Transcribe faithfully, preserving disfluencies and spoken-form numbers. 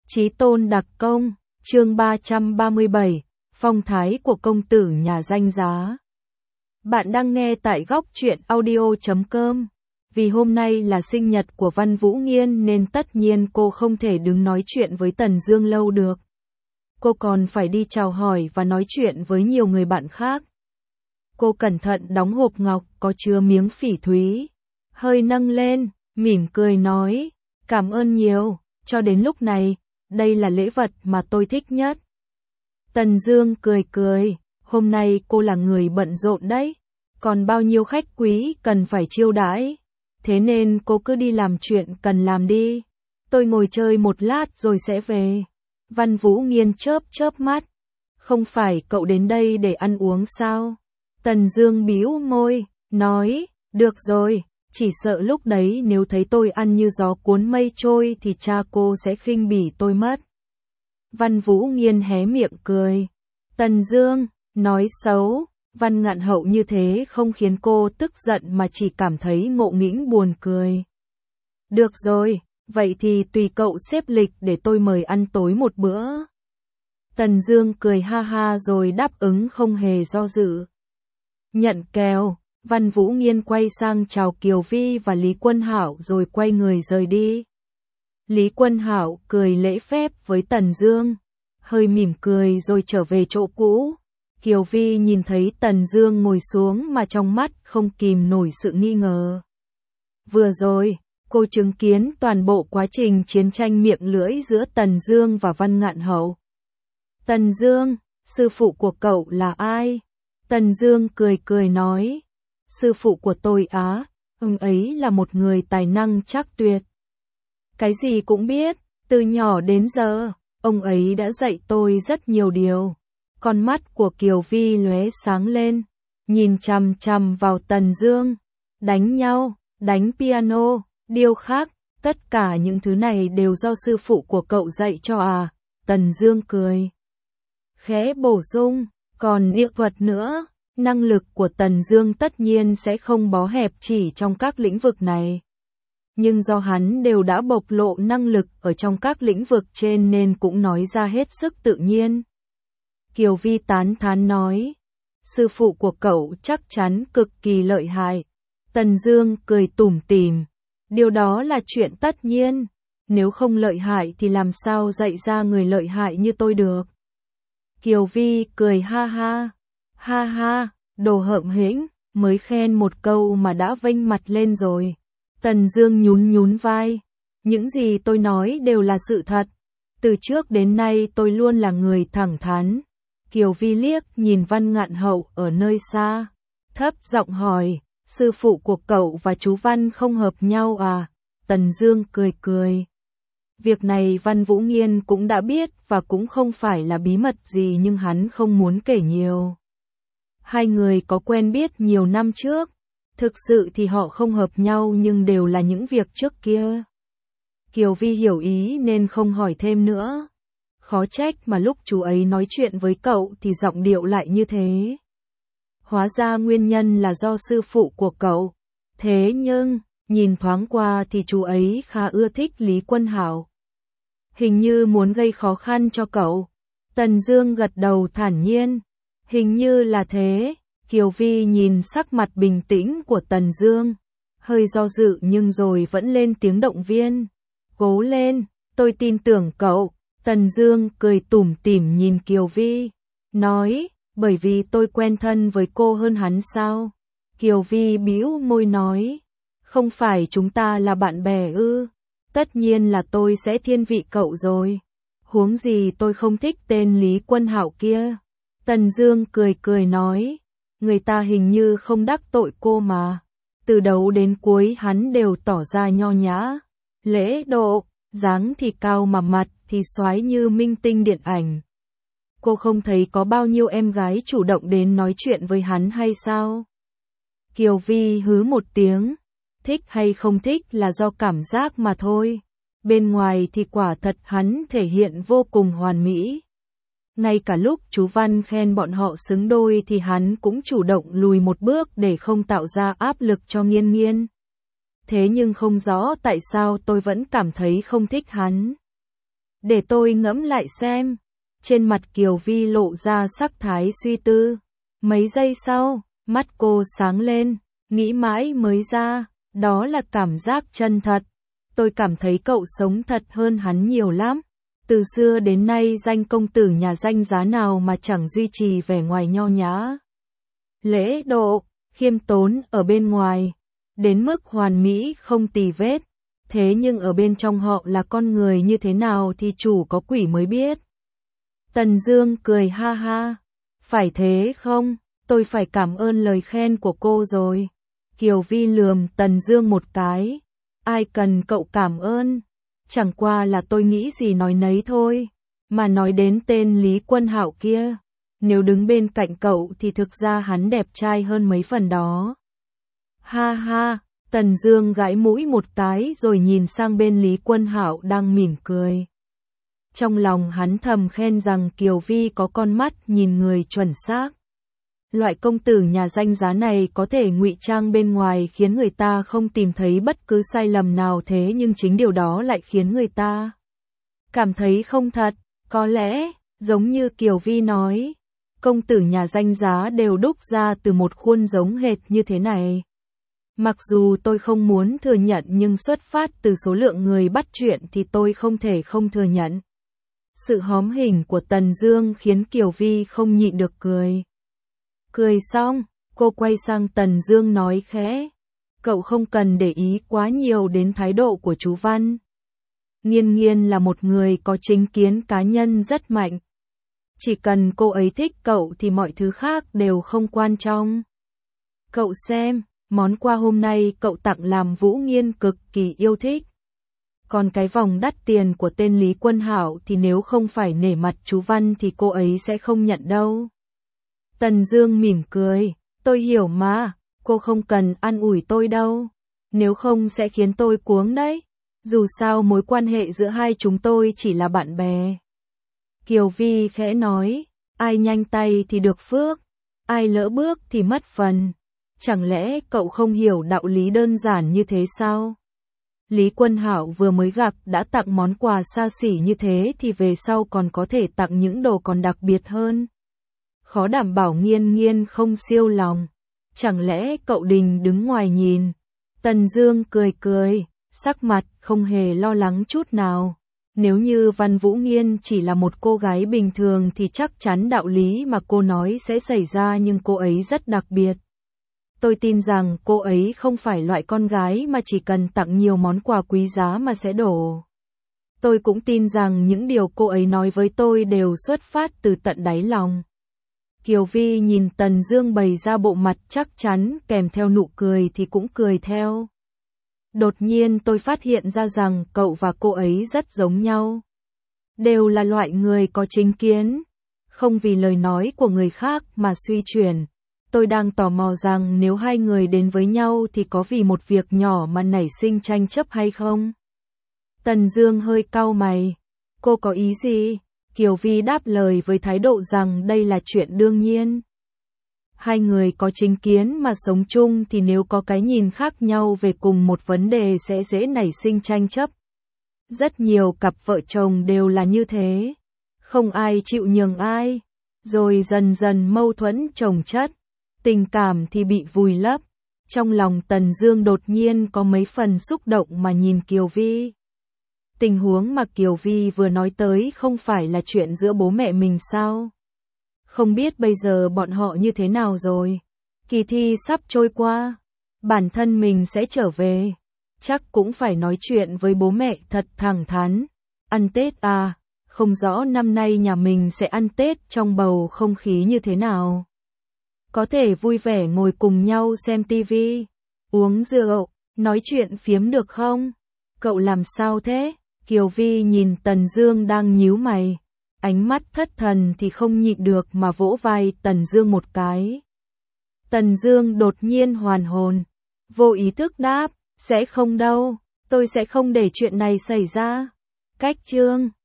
Chí tôn đặc công, chương ba trăm ba mươi bảy, phong thái của công tử nhà danh giá. Bạn đang nghe tại góc truyện audio chấm com. Vì hôm nay là sinh nhật của Văn Vũ Nghiên nên tất nhiên cô không thể đứng nói chuyện với Tần Dương lâu được. Cô còn phải đi chào hỏi và nói chuyện với nhiều người bạn khác. Cô cẩn thận đóng hộp ngọc có chứa miếng phỉ thúy, hơi nâng lên, mỉm cười nói, cảm ơn nhiều, cho đến lúc này, đây là lễ vật mà tôi thích nhất. Tần Dương cười cười, hôm nay cô là người bận rộn đấy, còn bao nhiêu khách quý cần phải chiêu đãi, thế nên cô cứ đi làm chuyện cần làm đi, tôi ngồi chơi một lát rồi sẽ về. Văn Vũ Nghiên chớp chớp mắt, không phải cậu đến đây để ăn uống sao? Tần Dương bĩu môi, nói, được rồi, chỉ sợ lúc đấy nếu thấy tôi ăn như gió cuốn mây trôi thì cha cô sẽ khinh bỉ tôi mất. Văn Vũ Nghiên hé miệng cười. Tần Dương, nói xấu, Văn Ngạn Hậu như thế không khiến cô tức giận mà chỉ cảm thấy ngộ nghĩnh buồn cười. Được rồi, vậy thì tùy cậu xếp lịch để tôi mời ăn tối một bữa. Tần Dương cười ha ha rồi đáp ứng không hề do dự. Nhận kèo, Văn Vũ Nghiên quay sang chào Kiều Vi và Lý Quân Hạo rồi quay người rời đi. Lý Quân Hạo cười lễ phép với Tần Dương, hơi mỉm cười rồi trở về chỗ cũ. Kiều Vi nhìn thấy Tần Dương ngồi xuống mà trong mắt không kìm nổi sự nghi ngờ. Vừa rồi, cô chứng kiến toàn bộ quá trình chiến tranh miệng lưỡi giữa Tần Dương và Văn Ngạn Hậu. Tần Dương, sư phụ của cậu là ai? Tần Dương cười cười nói, sư phụ của tôi á, ông ấy là một người tài năng trắc tuyệt. Cái gì cũng biết, từ nhỏ đến giờ, ông ấy đã dạy tôi rất nhiều điều. Con mắt của Kiều Vi lóe sáng lên, nhìn chằm chằm vào Tần Dương, đánh nhau, đánh piano, điêu khắc, tất cả những thứ này đều do sư phụ của cậu dạy cho à? Tần Dương cười, khẽ bổ sung, còn nghệ thuật nữa. Năng lực của Tần Dương tất nhiên sẽ không bó hẹp chỉ trong các lĩnh vực này. Nhưng do hắn đều đã bộc lộ năng lực ở trong các lĩnh vực trên nên cũng nói ra hết sức tự nhiên. Kiều Vi tán thán nói, sư phụ của cậu chắc chắn cực kỳ lợi hại. Tần Dương cười tủm tỉm, điều đó là chuyện tất nhiên, nếu không lợi hại thì làm sao dạy ra người lợi hại như tôi được. Kiều Vi cười ha ha. Ha ha, đồ hợm hĩnh, mới khen một câu mà đã vênh mặt lên rồi. Tần Dương nhún nhún vai. Những gì tôi nói đều là sự thật. Từ trước đến nay tôi luôn là người thẳng thắn. Kiều Vi liếc nhìn Văn Ngạn Hậu ở nơi xa, thấp giọng hỏi, sư phụ của cậu và chú Văn không hợp nhau à? Tần Dương cười cười. Việc này Văn Vũ Nghiên cũng đã biết và cũng không phải là bí mật gì nhưng hắn không muốn kể nhiều. Hai người có quen biết nhiều năm trước, thực sự thì họ không hợp nhau nhưng đều là những việc trước kia. Kiều Vi hiểu ý nên không hỏi thêm nữa. Khó trách mà lúc chú ấy nói chuyện với cậu thì giọng điệu lại như thế. Hóa ra nguyên nhân là do sư phụ của cậu. Thế nhưng, nhìn thoáng qua thì chú ấy khá ưa thích Lý Quân Hạo. Hình như muốn gây khó khăn cho cậu. Tần Dương gật đầu thản nhiên. Hình như là thế. Kiều Vi nhìn sắc mặt bình tĩnh của Tần Dương, hơi do dự nhưng rồi vẫn lên tiếng động viên. Cố lên, tôi tin tưởng cậu. Tần Dương cười tủm tỉm nhìn Kiều Vi, nói, bởi vì tôi quen thân với cô hơn hắn sao? Kiều Vi bĩu môi nói, không phải chúng ta là bạn bè ư? Tất nhiên là tôi sẽ thiên vị cậu rồi. Huống gì tôi không thích tên Lý Quân Hạo kia. Tần Dương cười cười nói, người ta hình như không đắc tội cô mà. Từ đầu đến cuối hắn đều tỏ ra nho nhã, lễ độ, dáng thì cao mà mặt thì soái như minh tinh điện ảnh. Cô không thấy có bao nhiêu em gái chủ động đến nói chuyện với hắn hay sao? Kiều Vi hứ một tiếng, thích hay không thích là do cảm giác mà thôi. Bên ngoài thì quả thật hắn thể hiện vô cùng hoàn mỹ. Ngay cả lúc chú Văn khen bọn họ xứng đôi thì hắn cũng chủ động lùi một bước để không tạo ra áp lực cho Nghiên Nghiên. Thế nhưng không rõ tại sao tôi vẫn cảm thấy không thích hắn. Để tôi ngẫm lại xem. Trên mặt Kiều Vi lộ ra sắc thái suy tư. Mấy giây sau, mắt cô sáng lên, nghĩ mãi mới ra, đó là cảm giác chân thật. Tôi cảm thấy cậu sống thật hơn hắn nhiều lắm. Từ xưa đến nay danh công tử nhà danh giá nào mà chẳng duy trì vẻ ngoài nho nhã, lễ độ, khiêm tốn ở bên ngoài, đến mức hoàn mỹ không tì vết. Thế nhưng ở bên trong họ là con người như thế nào thì chủ có quỷ mới biết. Tần Dương cười ha ha. Phải thế không? Tôi phải cảm ơn lời khen của cô rồi. Kiều Vi lườm Tần Dương một cái. Ai cần cậu cảm ơn? Chẳng qua là tôi nghĩ gì nói nấy thôi. Mà nói đến tên Lý Quân Hạo kia, nếu đứng bên cạnh cậu thì thực ra hắn đẹp trai hơn mấy phần đó. Ha ha, Tần Dương gãi mũi một cái rồi nhìn sang bên Lý Quân Hạo đang mỉm cười. Trong lòng hắn thầm khen rằng Kiều Vi có con mắt nhìn người chuẩn xác. Loại công tử nhà danh giá này có thể ngụy trang bên ngoài khiến người ta không tìm thấy bất cứ sai lầm nào, thế nhưng chính điều đó lại khiến người ta cảm thấy không thật. Có lẽ, giống như Kiều Vi nói, công tử nhà danh giá đều đúc ra từ một khuôn giống hệt như thế này. Mặc dù tôi không muốn thừa nhận nhưng xuất phát từ số lượng người bắt chuyện thì tôi không thể không thừa nhận. Sự hóm hình của Tần Dương khiến Kiều Vi không nhịn được cười. Cười xong, cô quay sang Tần Dương nói khẽ, cậu không cần để ý quá nhiều đến thái độ của chú Văn. Nghiên Nghiên là một người có chính kiến cá nhân rất mạnh. Chỉ cần cô ấy thích cậu thì mọi thứ khác đều không quan trọng. Cậu xem, món quà hôm nay cậu tặng làm Vũ Nghiên cực kỳ yêu thích. Còn cái vòng đắt tiền của tên Lý Quân Hạo thì nếu không phải nể mặt chú Văn thì cô ấy sẽ không nhận đâu. Tần Dương mỉm cười, tôi hiểu mà, cô không cần an ủi tôi đâu. Nếu không sẽ khiến tôi cuống đấy. Dù sao mối quan hệ giữa hai chúng tôi chỉ là bạn bè. Kiều Vi khẽ nói, ai nhanh tay thì được phước, ai lỡ bước thì mất phần. Chẳng lẽ cậu không hiểu đạo lý đơn giản như thế sao? Lý Quân Hạo vừa mới gặp đã tặng món quà xa xỉ như thế thì về sau còn có thể tặng những đồ còn đặc biệt hơn. Khó đảm bảo Nghiên Nghiên không siêu lòng. Chẳng lẽ cậu định đứng ngoài nhìn? Tần Dương cười cười, sắc mặt không hề lo lắng chút nào. Nếu như Văn Vũ Nghiên chỉ là một cô gái bình thường thì chắc chắn đạo lý mà cô nói sẽ xảy ra, nhưng cô ấy rất đặc biệt. Tôi tin rằng cô ấy không phải loại con gái mà chỉ cần tặng nhiều món quà quý giá mà sẽ đổ. Tôi cũng tin rằng những điều cô ấy nói với tôi đều xuất phát từ tận đáy lòng. Kiều Vi nhìn Tần Dương bày ra bộ mặt chắc chắn kèm theo nụ cười thì cũng cười theo. Đột nhiên tôi phát hiện ra rằng cậu và cô ấy rất giống nhau. Đều là loại người có chính kiến, không vì lời nói của người khác mà suy chuyển. Tôi đang tò mò rằng nếu hai người đến với nhau thì có vì một việc nhỏ mà nảy sinh tranh chấp hay không? Tần Dương hơi cau mày. Cô có ý gì? Kiều Vi đáp lời với thái độ rằng đây là chuyện đương nhiên. Hai người có chính kiến mà sống chung thì nếu có cái nhìn khác nhau về cùng một vấn đề sẽ dễ nảy sinh tranh chấp. Rất nhiều cặp vợ chồng đều là như thế. Không ai chịu nhường ai. Rồi dần dần mâu thuẫn chồng chất. Tình cảm thì bị vùi lấp. Trong lòng Tần Dương đột nhiên có mấy phần xúc động mà nhìn Kiều Vi. Tình huống mà Kiều Vi vừa nói tới không phải là chuyện giữa bố mẹ mình sao? Không biết bây giờ bọn họ như thế nào rồi? Kỳ thi sắp trôi qua, bản thân mình sẽ trở về, chắc cũng phải nói chuyện với bố mẹ thật thẳng thắn. Ăn Tết à, không rõ năm nay nhà mình sẽ ăn Tết trong bầu không khí như thế nào. Có thể vui vẻ ngồi cùng nhau xem tivi, uống rượu, nói chuyện phiếm được không? Cậu làm sao thế? Kiều Vi nhìn Tần Dương đang nhíu mày, ánh mắt thất thần thì không nhịn được mà vỗ vai Tần Dương một cái. Tần Dương đột nhiên hoàn hồn, vô ý thức đáp, sẽ không đâu, tôi sẽ không để chuyện này xảy ra. Cách chương